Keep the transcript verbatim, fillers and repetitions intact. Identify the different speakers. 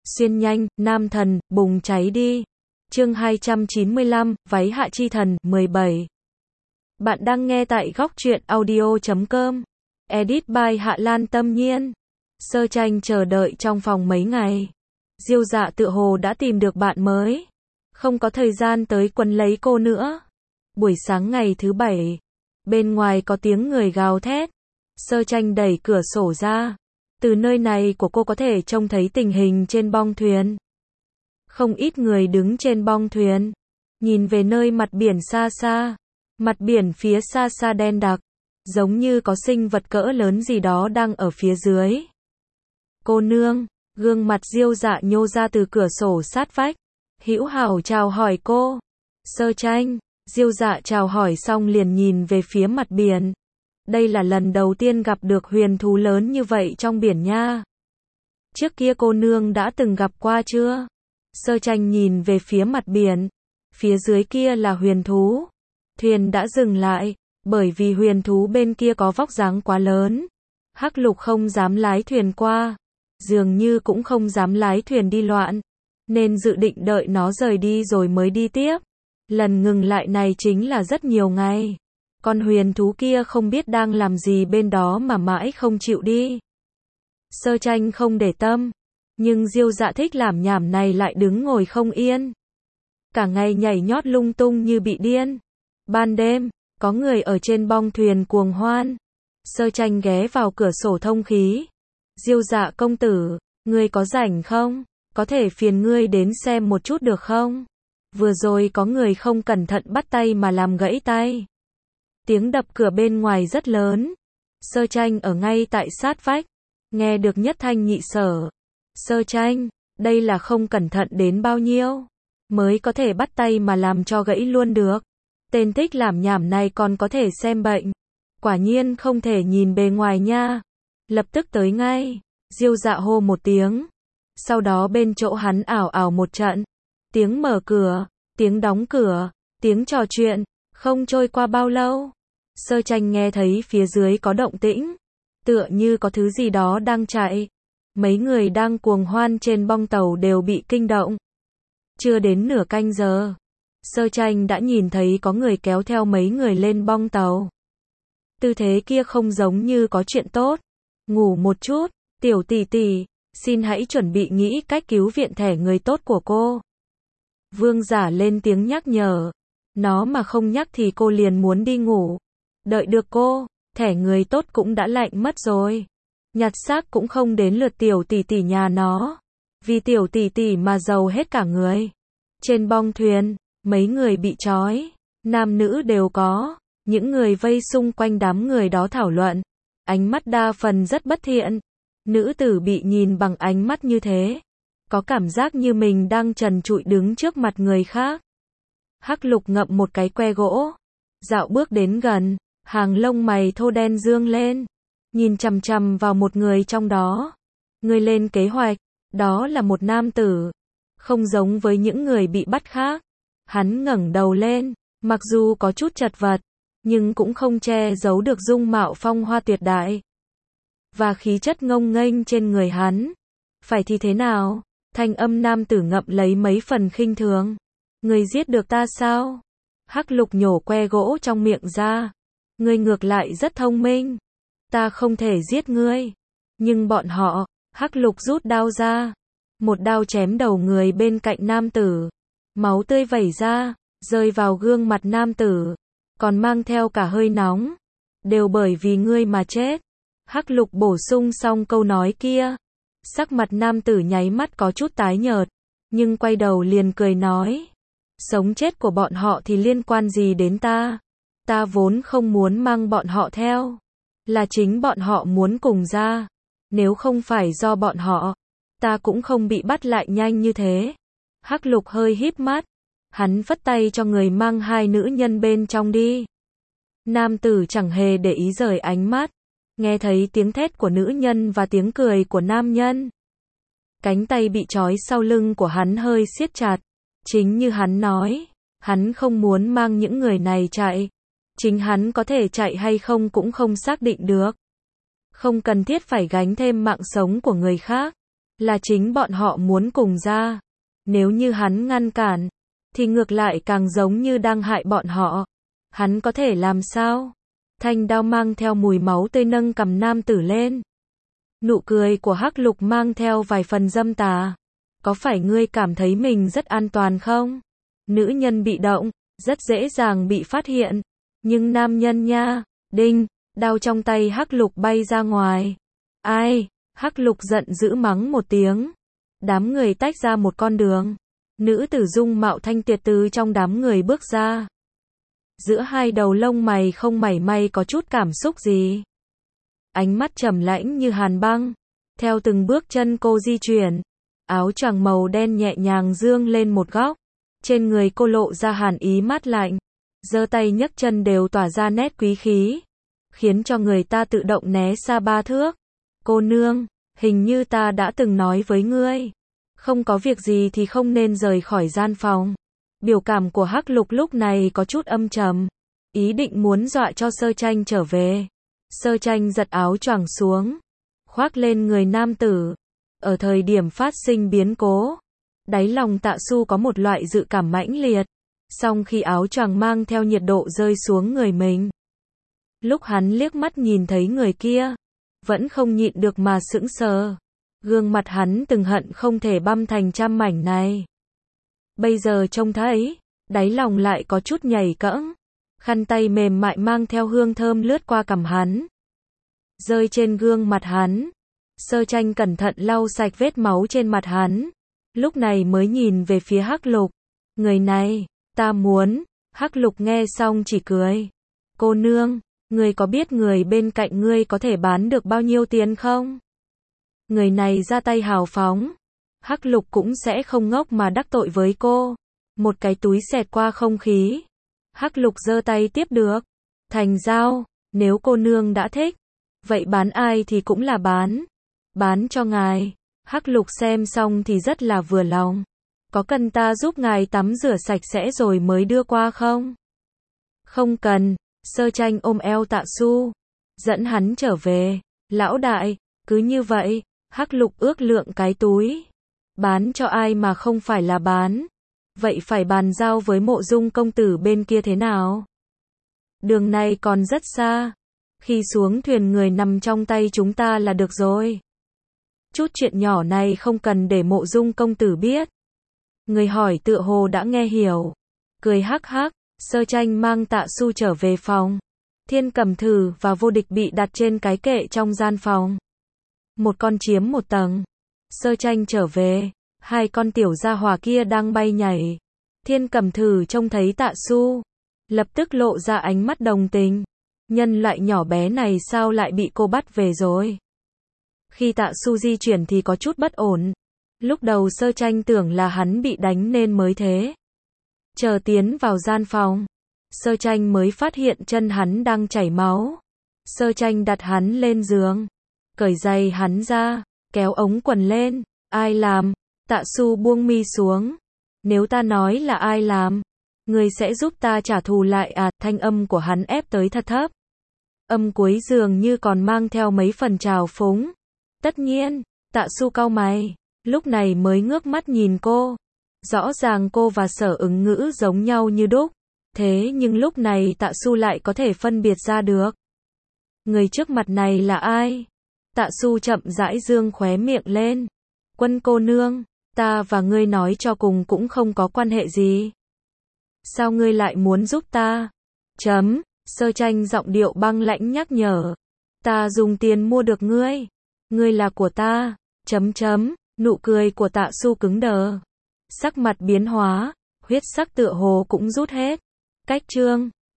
Speaker 1: Xuyên nhanh, nam thần, bùng cháy đi. Chương hai trăm chín mươi lăm, váy hạ chi thần, mười bảy. Bạn đang nghe tại góc truyện audio chấm com. Edit by Hạ Lan Tâm Nhiên. Sơ tranh chờ đợi trong phòng mấy ngày. Diêu Dạ tựa hồ đã tìm được bạn mới. Không có thời gian tới quấn lấy cô nữa. Buổi sáng ngày thứ bảy. Bên ngoài có tiếng người gào thét. Sơ tranh đẩy cửa sổ ra. Từ nơi này của cô có thể trông thấy tình hình trên bong thuyền. Không ít người đứng trên bong thuyền. Nhìn về nơi mặt biển xa xa. Mặt biển phía xa xa đen đặc. Giống như có sinh vật cỡ lớn gì đó đang ở phía dưới. Cô nương, gương mặt Diêu Dạ nhô ra từ cửa sổ sát vách. Hữu hảo chào hỏi cô. Sơ tranh, Diêu Dạ chào hỏi xong liền nhìn về phía mặt biển. Đây là lần đầu tiên gặp được huyền thú lớn như vậy trong biển nha. Trước kia cô nương đã từng gặp qua chưa? Sơ tranh nhìn về phía mặt biển. Phía dưới kia là huyền thú. Thuyền đã dừng lại, bởi vì huyền thú bên kia có vóc dáng quá lớn. Hắc Lục không dám lái thuyền qua. Dường như cũng không dám lái thuyền đi loạn. Nên dự định đợi nó rời đi rồi mới đi tiếp. Lần ngừng lại này chính là rất nhiều ngày. Con huyền thú kia không biết đang làm gì bên đó mà mãi không chịu đi. Sơ tranh không để tâm. Nhưng Diêu Dạ thích làm nhảm này lại đứng ngồi không yên. Cả ngày nhảy nhót lung tung như bị điên. Ban đêm, có người ở trên bong thuyền cuồng hoan. Sơ tranh ghé vào cửa sổ thông khí. Diêu Dạ công tử, ngươi có rảnh không? Có thể phiền ngươi đến xem một chút được không? Vừa rồi có người không cẩn thận bắt tay mà làm gãy tay. Tiếng đập cửa bên ngoài rất lớn. Sơ tranh ở ngay tại sát vách. Nghe được nhất thanh nhị sở. Sơ tranh, đây là không cẩn thận đến bao nhiêu. Mới có thể bắt tay mà làm cho gãy luôn được. Tên thích làm nhảm này còn có thể xem bệnh. Quả nhiên không thể nhìn bề ngoài nha. Lập tức tới ngay. Diêu Dạ hô một tiếng. Sau đó bên chỗ hắn ảo ảo một trận. Tiếng mở cửa, tiếng đóng cửa, tiếng trò chuyện. Không trôi qua bao lâu. Sơ tranh nghe thấy phía dưới có động tĩnh. Tựa như có thứ gì đó đang chạy. Mấy người đang cuồng hoan trên bong tàu đều bị kinh động. Chưa đến nửa canh giờ. Sơ tranh đã nhìn thấy có người kéo theo mấy người lên bong tàu. Tư thế kia không giống như có chuyện tốt. Ngủ một chút, tiểu tỷ tỷ, xin hãy chuẩn bị nghĩ cách cứu viện thẻ người tốt của cô. Vương giả lên tiếng nhắc nhở. Nó mà không nhắc thì cô liền muốn đi ngủ. Đợi được cô, thẻ người tốt cũng đã lạnh mất rồi. Nhặt xác cũng không đến lượt tiểu tỷ tỷ nhà nó. Vì tiểu tỷ tỷ mà giàu hết cả người. Trên bong thuyền, mấy người bị trói. Nam nữ đều có. Những người vây xung quanh đám người đó thảo luận. Ánh mắt đa phần rất bất thiện. Nữ tử bị nhìn bằng ánh mắt như thế. Có cảm giác như mình đang trần trụi đứng trước mặt người khác. Hắc Lục ngậm một cái que gỗ. Dạo bước đến gần. Hàng lông mày thô đen dương lên. Nhìn chằm chằm vào một người trong đó. Người lên kế hoạch. Đó là một nam tử. Không giống với những người bị bắt khác. Hắn ngẩng đầu lên. Mặc dù có chút chật vật. Nhưng cũng không che giấu được dung mạo phong hoa tuyệt đại. Và khí chất ngông nghênh trên người hắn. Phải thì thế nào? Thanh âm nam tử ngậm lấy mấy phần khinh thường. Người giết được ta sao? Hắc Lục nhổ que gỗ trong miệng ra. Ngươi ngược lại rất thông minh. Ta không thể giết ngươi. Nhưng bọn họ, Hắc Lục rút đao ra. Một đao chém đầu người bên cạnh nam tử. Máu tươi vẩy ra, rơi vào gương mặt nam tử. Còn mang theo cả hơi nóng. Đều bởi vì ngươi mà chết. Hắc Lục bổ sung xong câu nói kia. Sắc mặt nam tử nháy mắt có chút tái nhợt. Nhưng quay đầu liền cười nói. Sống chết của bọn họ thì liên quan gì đến ta? Ta vốn không muốn mang bọn họ theo. Là chính bọn họ muốn cùng ra. Nếu không phải do bọn họ, ta cũng không bị bắt lại nhanh như thế. Hắc Lục hơi híp mắt. Hắn phất tay cho người mang hai nữ nhân bên trong đi. Nam tử chẳng hề để ý rời ánh mắt. Nghe thấy tiếng thét của nữ nhân và tiếng cười của nam nhân. Cánh tay bị trói sau lưng của hắn hơi siết chặt. Chính như hắn nói, hắn không muốn mang những người này chạy. Chính hắn có thể chạy hay không cũng không xác định được. Không cần thiết phải gánh thêm mạng sống của người khác. là chính bọn họ muốn cùng ra. Nếu như hắn ngăn cản, thì ngược lại càng giống như đang hại bọn họ. Hắn có thể làm sao? Thanh đao mang theo mùi máu tươi nâng cầm nam tử lên. Nụ cười của Hắc Lục mang theo vài phần dâm tà. Có phải ngươi cảm thấy mình rất an toàn không? Nữ nhân bị động, rất dễ dàng bị phát hiện. Nhưng nam nhân nha, đinh, đao trong tay Hắc Lục bay ra ngoài. Ai? Hắc Lục giận dữ mắng một tiếng. Đám người tách ra một con đường. Nữ tử dung mạo thanh tuyệt từ trong đám người bước ra. Giữa hai đầu lông mày không mảy may có chút cảm xúc gì. Ánh mắt trầm lãnh như hàn băng. Theo từng bước chân cô di chuyển, áo choàng màu đen nhẹ nhàng dương lên một góc. Trên người cô lộ ra hàn ý mát lạnh. Giơ tay nhấc chân đều tỏa ra nét quý khí, khiến cho người ta tự động né xa ba thước. Cô nương, hình như ta đã từng nói với ngươi, không có việc gì thì không nên rời khỏi gian phòng. Biểu cảm của Hắc Lục lúc này có chút âm trầm, ý định muốn dọa cho Sơ Tranh trở về. Sơ Tranh giật áo choàng xuống, khoác lên người nam tử. Ở thời điểm phát sinh biến cố, đáy lòng Tạ Su có một loại dự cảm mãnh liệt. Song khi áo choàng mang theo nhiệt độ rơi xuống người mình, lúc hắn liếc mắt nhìn thấy người kia, vẫn không nhịn được mà sững sờ. Gương mặt hắn từng hận không thể băm thành trăm mảnh này. Bây giờ trông thấy, đáy lòng lại có chút nhảy cẫng. Khăn tay mềm mại mang theo hương thơm lướt qua cằm hắn, rơi trên gương mặt hắn. Sơ Tranh cẩn thận lau sạch vết máu trên mặt hắn, lúc này mới nhìn về phía Hắc Lục. Người này, ta muốn. Hắc Lục nghe xong chỉ cười. Cô nương, ngươi có biết người bên cạnh ngươi có thể bán được bao nhiêu tiền không? Người này ra tay hào phóng. Hắc Lục cũng sẽ không ngốc mà đắc tội với cô. Một cái túi xẹt qua không khí. Hắc Lục giơ tay tiếp được. Thành giao, nếu cô nương đã thích, vậy bán ai thì cũng là bán. Bán cho ngài. Hắc Lục xem xong thì rất là vừa lòng. Có cần ta giúp ngài tắm rửa sạch sẽ rồi mới đưa qua không? Không cần. Sơ Tranh ôm eo Tạ Su, dẫn hắn trở về. Lão đại, cứ như vậy. Hắc Lục ước lượng cái túi. Bán cho ai mà không phải là bán? Vậy phải bàn giao với Mộ Dung công tử bên kia thế nào? Đường này còn rất xa. Khi xuống thuyền người nằm trong tay chúng ta là được rồi. Chút chuyện nhỏ này không cần để Mộ Dung công tử biết. Người hỏi tựa hồ đã nghe hiểu. Cười hắc hắc, Sơ Tranh mang Tạ Su trở về phòng. Thiên Cầm Thử và Vô Địch bị đặt trên cái kệ trong gian phòng. Một con chiếm một tầng. Sơ Tranh trở về, hai con tiểu gia hỏa kia đang bay nhảy. Thiên Cầm Thử trông thấy Tạ Su, lập tức lộ ra ánh mắt đồng tình. Nhân loại nhỏ bé này sao lại bị cô bắt về rồi? Khi Tạ Su di chuyển thì có chút bất ổn. Lúc đầu Sơ Tranh tưởng là hắn bị đánh nên mới thế. Chờ tiến vào gian phòng, Sơ Tranh mới phát hiện chân hắn đang chảy máu. Sơ Tranh đặt hắn lên giường, cởi giày hắn ra, kéo ống quần lên. Ai làm? Tạ Su buông mi xuống. Nếu ta nói là ai làm, người sẽ giúp ta trả thù lại à? Thanh âm của hắn ép tới thật thấp. Âm cuối dường như còn mang theo mấy phần trào phúng. Tất nhiên. Tạ Su cau mày, lúc này mới ngước mắt nhìn cô. Rõ ràng cô và Sở Ứng Ngữ giống nhau như đúc. Thế nhưng lúc này Tạ Su lại có thể phân biệt ra được. Người trước mặt này là ai? Tạ Su chậm rãi dương khóe miệng lên. Quân cô nương, ta và ngươi nói cho cùng cũng không có quan hệ gì. Sao ngươi lại muốn giúp ta? Chấm, Sơ Tranh giọng điệu băng lãnh nhắc nhở. Ta dùng tiền mua được ngươi. Ngươi là của ta. Chấm chấm, nụ cười của Tạ Su cứng đờ. Sắc mặt biến hóa, huyết sắc tựa hồ cũng rút hết. Cách chương